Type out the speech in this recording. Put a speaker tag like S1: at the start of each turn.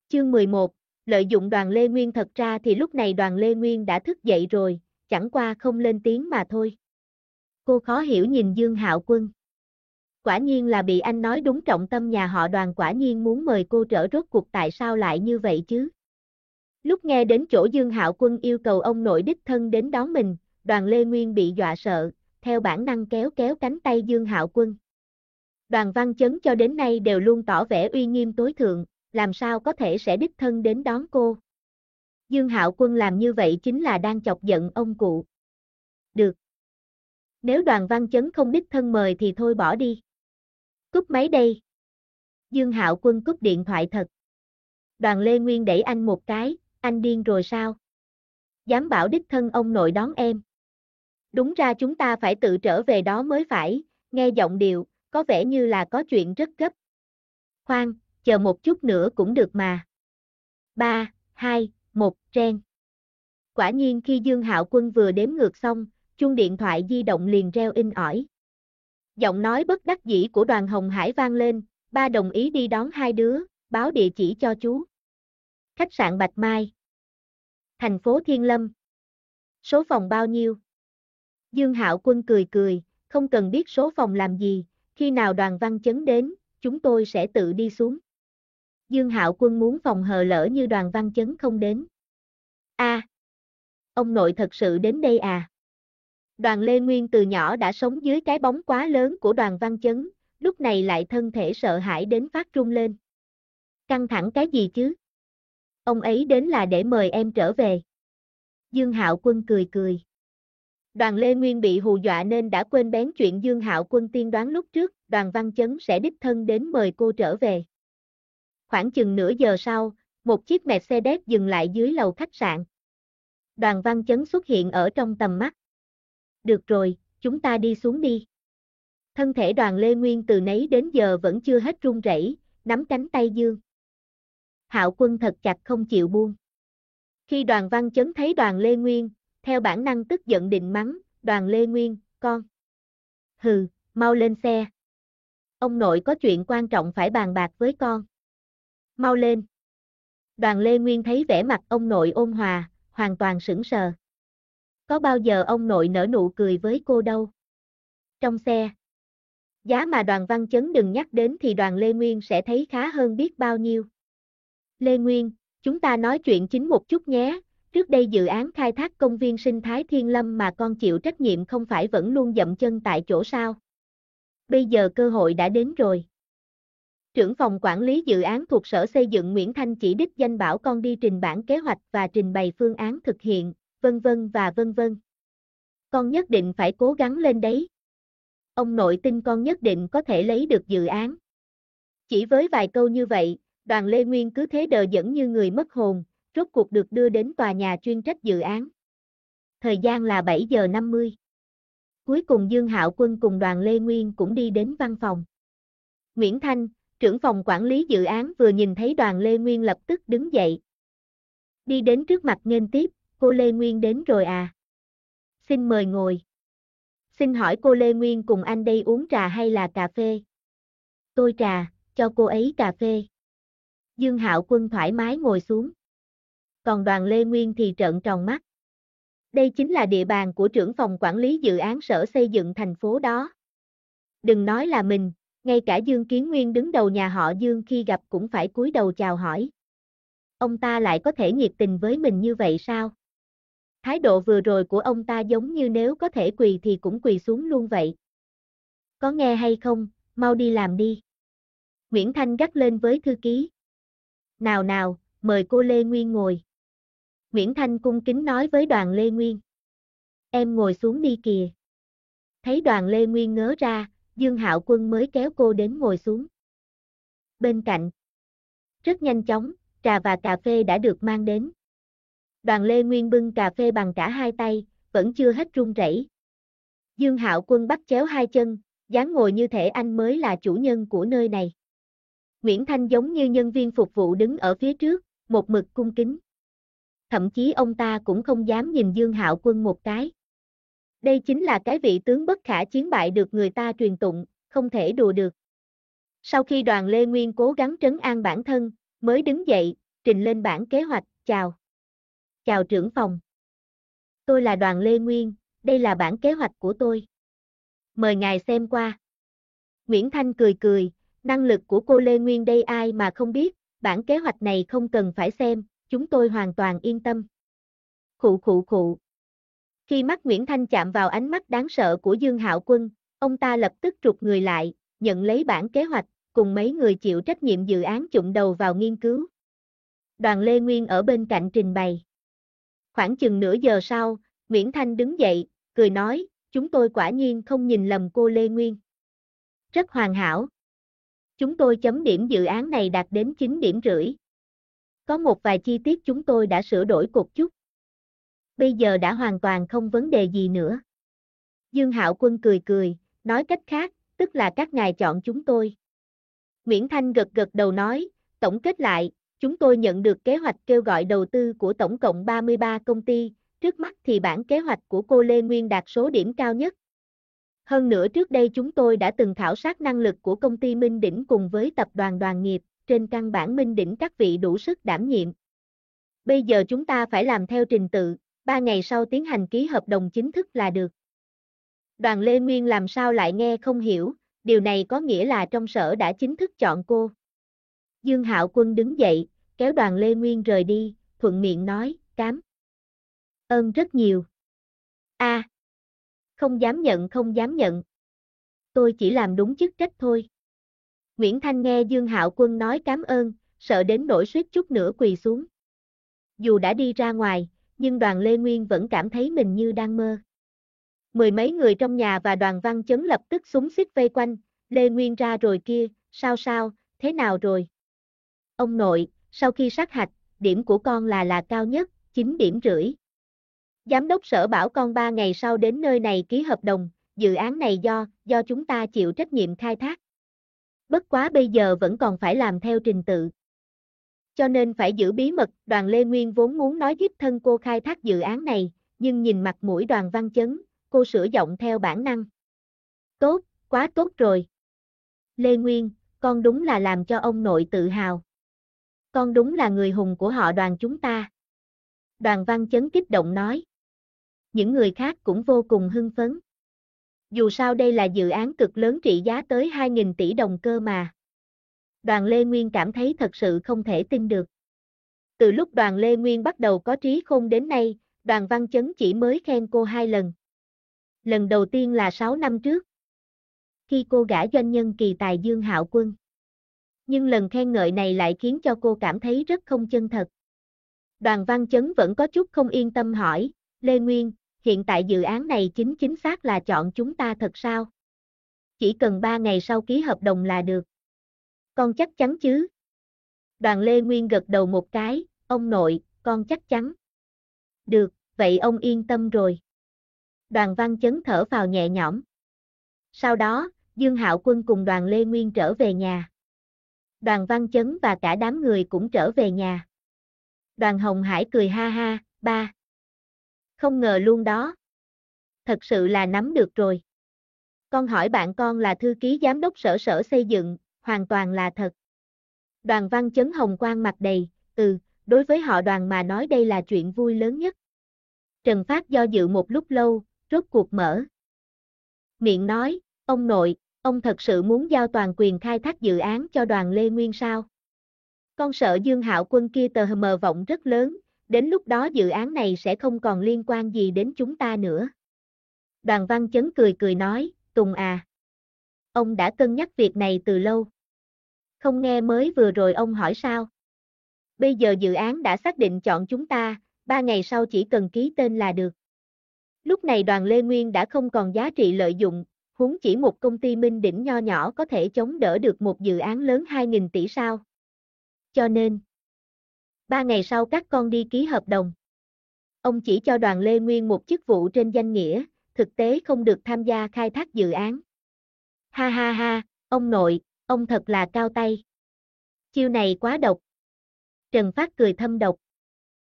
S1: Chương 11, lợi dụng Đoàn Lê Nguyên. Thật ra thì lúc này Đoàn Lê Nguyên đã thức dậy rồi, chẳng qua không lên tiếng mà thôi. Cô khó hiểu nhìn Dương Hạo Quân. Quả nhiên là bị anh nói đúng, trọng tâm nhà họ Đoàn quả nhiên muốn mời cô trở, rốt cuộc tại sao lại như vậy chứ? Lúc nghe đến chỗ Dương Hạo Quân yêu cầu ông nội đích thân đến đón mình, Đoàn Lê Nguyên bị dọa sợ, theo bản năng kéo kéo cánh tay Dương Hạo Quân. Đoàn Văn Chấn cho đến nay đều luôn tỏ vẻ uy nghiêm tối thượng, làm sao có thể sẽ đích thân đến đón cô? Dương Hạo Quân làm như vậy chính là đang chọc giận ông cụ. Được. Nếu Đoàn Văn Chấn không đích thân mời thì thôi bỏ đi. Cúp máy đây. Dương Hạo Quân cúp điện thoại thật. Đoàn Lê Nguyên đẩy anh một cái, anh điên rồi sao? Dám bảo đích thân ông nội đón em. Đúng ra chúng ta phải tự trở về đó mới phải, nghe giọng điệu, có vẻ như là có chuyện rất gấp. Khoan, chờ một chút nữa cũng được mà. 3, 2, 1, reng. Quả nhiên khi Dương Hạo Quân vừa đếm ngược xong, chuông điện thoại di động liền reo inh ỏi. Giọng nói bất đắc dĩ của Đoàn Hồng Hải vang lên, ba đồng ý đi đón hai đứa, báo địa chỉ cho chú. Khách sạn Bạch Mai, thành phố Thiên Lâm. Số phòng bao nhiêu? Dương Hạo Quân cười cười, không cần biết số phòng làm gì, khi nào Đoàn Văn Chấn đến, chúng tôi sẽ tự đi xuống. Dương Hạo Quân muốn phòng hờ lỡ như Đoàn Văn Chấn không đến. Ông nội thật sự đến đây à? Đoàn Lê Nguyên từ nhỏ đã sống dưới cái bóng quá lớn của Đoàn Văn Chấn, lúc này lại thân thể sợ hãi đến phát run lên. Căng thẳng cái gì chứ? Ông ấy đến là để mời em trở về. Dương Hạo Quân cười cười. Đoàn Lê Nguyên bị hù dọa nên đã quên bén chuyện Dương Hạo Quân tiên đoán lúc trước, Đoàn Văn Chấn sẽ đích thân đến mời cô trở về. Khoảng chừng nửa giờ sau, một chiếc Mercedes dừng lại dưới lầu khách sạn. Đoàn Văn Chấn xuất hiện ở trong tầm mắt. Được rồi, chúng ta đi xuống đi. Thân thể Đoàn Lê Nguyên từ nấy đến giờ vẫn chưa hết run rẩy, nắm cánh tay Dương Hạo Quân thật chặt không chịu buông. Khi Đoàn Văn Chấn thấy Đoàn Lê Nguyên, theo bản năng tức giận định mắng, Đoàn Lê Nguyên, con. Hừ, mau lên xe. Ông nội có chuyện quan trọng phải bàn bạc với con. Mau lên. Đoàn Lê Nguyên thấy vẻ mặt ông nội ôn hòa, hoàn toàn sững sờ. Có bao giờ ông nội nở nụ cười với cô đâu. Trong xe, giá mà Đoàn Văn Chấn đừng nhắc đến thì Đoàn Lê Nguyên sẽ thấy khá hơn biết bao nhiêu. Lê Nguyên, chúng ta nói chuyện chính một chút nhé, trước đây dự án khai thác công viên sinh thái Thiên Lâm mà con chịu trách nhiệm không phải vẫn luôn dậm chân tại chỗ sao? Bây giờ cơ hội đã đến rồi. Trưởng phòng quản lý dự án thuộc Sở Xây dựng Nguyễn Thanh chỉ đích danh bảo con đi trình bản kế hoạch và trình bày phương án thực hiện, vân vân và vân vân. Con nhất định phải cố gắng lên đấy. Ông nội tin con nhất định có thể lấy được dự án. Chỉ với vài câu như vậy, Đoàn Lê Nguyên cứ thế đờ đẫn như người mất hồn, rốt cuộc được đưa đến tòa nhà chuyên trách dự án. Thời gian là 7 giờ 50. Cuối cùng Dương Hạo Quân cùng Đoàn Lê Nguyên cũng đi đến văn phòng. Nguyễn Thanh, trưởng phòng quản lý dự án vừa nhìn thấy Đoàn Lê Nguyên lập tức đứng dậy. Đi đến trước mặt nghênh tiếp, cô Lê Nguyên đến rồi à? Xin mời ngồi. Xin hỏi cô Lê Nguyên cùng anh đây uống trà hay là cà phê? Tôi trà, cho cô ấy cà phê. Dương Hạo Quân thoải mái ngồi xuống. Còn Đoàn Lê Nguyên thì trợn tròn mắt. Đây chính là địa bàn của trưởng phòng quản lý dự án Sở Xây dựng thành phố đó. Đừng nói là mình, ngay cả Dương Kiến Nguyên đứng đầu nhà họ Dương khi gặp cũng phải cúi đầu chào hỏi. Ông ta lại có thể nhiệt tình với mình như vậy sao? Thái độ vừa rồi của ông ta giống như nếu có thể quỳ thì cũng quỳ xuống luôn vậy. Có nghe hay không, mau đi làm đi. Nguyễn Thanh gắt lên với thư ký. Nào nào, mời cô Lê Nguyên ngồi. Nguyễn Thanh cung kính nói với Đoàn Lê Nguyên. Em ngồi xuống đi kìa. Thấy Đoàn Lê Nguyên ngớ ra, Dương Hạo Quân mới kéo cô đến ngồi xuống. Bên cạnh, rất nhanh chóng, trà và cà phê đã được mang đến. Đoàn Lê Nguyên bưng cà phê bằng cả hai tay, vẫn chưa hết run rẩy. Dương Hạo Quân bắt chéo hai chân, dáng ngồi như thể anh mới là chủ nhân của nơi này. Nguyễn Thanh giống như nhân viên phục vụ đứng ở phía trước, một mực cung kính. Thậm chí ông ta cũng không dám nhìn Dương Hạo Quân một cái. Đây chính là cái vị tướng bất khả chiến bại được người ta truyền tụng, không thể đùa được. Sau khi Đoàn Lê Nguyên cố gắng trấn an bản thân, mới đứng dậy, trình lên bản kế hoạch, chào. Chào trưởng phòng. Tôi là Đoàn Lê Nguyên, đây là bản kế hoạch của tôi. Mời ngài xem qua. Nguyễn Thanh cười cười, năng lực của cô Lê Nguyên đây ai mà không biết, bản kế hoạch này không cần phải xem, chúng tôi hoàn toàn yên tâm. Khụ khụ khụ. Khi mắt Nguyễn Thanh chạm vào ánh mắt đáng sợ của Dương Hạo Quân, ông ta lập tức rụt người lại, nhận lấy bản kế hoạch, cùng mấy người chịu trách nhiệm dự án chụm đầu vào nghiên cứu. Đoàn Lê Nguyên ở bên cạnh trình bày. Khoảng chừng nửa giờ sau, Nguyễn Thanh đứng dậy, cười nói, chúng tôi quả nhiên không nhìn lầm cô Lê Nguyên. Rất hoàn hảo. Chúng tôi chấm điểm dự án này đạt đến 9 điểm rưỡi. Có một vài chi tiết chúng tôi đã sửa đổi một chút. Bây giờ đã hoàn toàn không vấn đề gì nữa. Dương Hạo Quân cười cười, nói cách khác, tức là các ngài chọn chúng tôi. Nguyễn Thanh gật gật đầu nói, tổng kết lại, chúng tôi nhận được kế hoạch kêu gọi đầu tư của tổng cộng 33 công ty, trước mắt thì bản kế hoạch của cô Lê Nguyên đạt số điểm cao nhất. Hơn nữa trước đây chúng tôi đã từng khảo sát năng lực của công ty Minh Đỉnh cùng với tập đoàn Đoàn Nghiệp, trên căn bản Minh Đỉnh các vị đủ sức đảm nhiệm. Bây giờ chúng ta phải làm theo trình tự, 3 ngày sau tiến hành ký hợp đồng chính thức là được. Đoàn Lê Nguyên làm sao lại nghe không hiểu, điều này có nghĩa là trong sở đã chính thức chọn cô. Dương Hạo Quân đứng dậy, kéo Đoàn Lê Nguyên rời đi, thuận miệng nói, cám ơn rất nhiều. Không dám nhận không dám nhận. Tôi chỉ làm đúng chức trách thôi. Nguyễn Thanh nghe Dương Hạo Quân nói cảm ơn, sợ đến nỗi suýt chút nữa quỳ xuống. Dù đã đi ra ngoài, nhưng Đoàn Lê Nguyên vẫn cảm thấy mình như đang mơ. Mười mấy người trong nhà và Đoàn Văn Chấn lập tức xúm xít vây quanh, Lê Nguyên ra rồi kia, sao, thế nào rồi? Ông nội, sau khi sát hạch, điểm của con là cao nhất, 9 điểm rưỡi. Giám đốc sở bảo con 3 ngày sau đến nơi này ký hợp đồng, dự án này do chúng ta chịu trách nhiệm khai thác. Bất quá bây giờ vẫn còn phải làm theo trình tự. Cho nên phải giữ bí mật, Đoàn Lê Nguyên vốn muốn nói đích thân cô khai thác dự án này, nhưng nhìn mặt mũi Đoàn Văn Chấn, cô sửa giọng theo bản năng. Tốt, quá tốt rồi. Lê Nguyên, con đúng là làm cho ông nội tự hào. Con đúng là người hùng của họ Đoàn chúng ta. Đoàn Văn Chấn kích động nói. Những người khác cũng vô cùng hưng phấn. Dù sao đây là dự án cực lớn trị giá tới 2.000 tỷ đồng cơ mà. Đoàn Lê Nguyên cảm thấy thật sự không thể tin được. Từ lúc Đoàn Lê Nguyên bắt đầu có trí khôn đến nay, Đoàn Văn Chấn chỉ mới khen cô 2 lần. Lần đầu tiên là 6 năm trước, khi cô gả doanh nhân kỳ tài Dương Hạo Quân. Nhưng lần khen ngợi này lại khiến cho cô cảm thấy rất không chân thật. Đoàn Văn Chấn vẫn có chút không yên tâm hỏi, Lê Nguyên, hiện tại dự án này chính xác là chọn chúng ta thật sao? Chỉ cần 3 ngày sau ký hợp đồng là được. Con chắc chắn chứ? Đoàn Lê Nguyên gật đầu một cái, ông nội, con chắc chắn. Được, vậy ông yên tâm rồi. Đoàn Văn Chấn thở phào nhẹ nhõm. Sau đó, Dương Hạo Quân cùng Đoàn Lê Nguyên trở về nhà. Đoàn Văn Chấn và cả đám người cũng trở về nhà. Đoàn Hồng Hải cười ha ha, ba. Không ngờ luôn đó. Thật sự là nắm được rồi. Con hỏi bạn con là thư ký giám đốc sở xây dựng, hoàn toàn là thật. Đoàn Văn Chấn hồng quang mặt đầy, đối với họ Đoàn mà nói đây là chuyện vui lớn nhất. Trần Phát do dự một lúc lâu, rốt cuộc mở miệng nói, ông nội, ông thật sự muốn giao toàn quyền khai thác dự án cho Đoàn Lê Nguyên sao? Con sợ Dương Hạo Quân kia tờ mờ vọng rất lớn, đến lúc đó dự án này sẽ không còn liên quan gì đến chúng ta nữa. Đoàn Văn Chấn cười nói, Tùng à. Ông đã cân nhắc việc này từ lâu. Không nghe mới vừa rồi ông hỏi sao? Bây giờ dự án đã xác định chọn chúng ta, 3 ngày sau chỉ cần ký tên là được. Lúc này Đoàn Lê Nguyên đã không còn giá trị lợi dụng, huống chỉ một công ty Minh Đỉnh nho nhỏ có thể chống đỡ được một dự án lớn 2.000 tỷ sao. Cho nên, 3 ngày sau các con đi ký hợp đồng. Ông chỉ cho Đoàn Lê Nguyên một chức vụ trên danh nghĩa, thực tế không được tham gia khai thác dự án. Ha ha ha, ông nội, ông thật là cao tay. Chiêu này quá độc. Trần Phát cười thâm độc.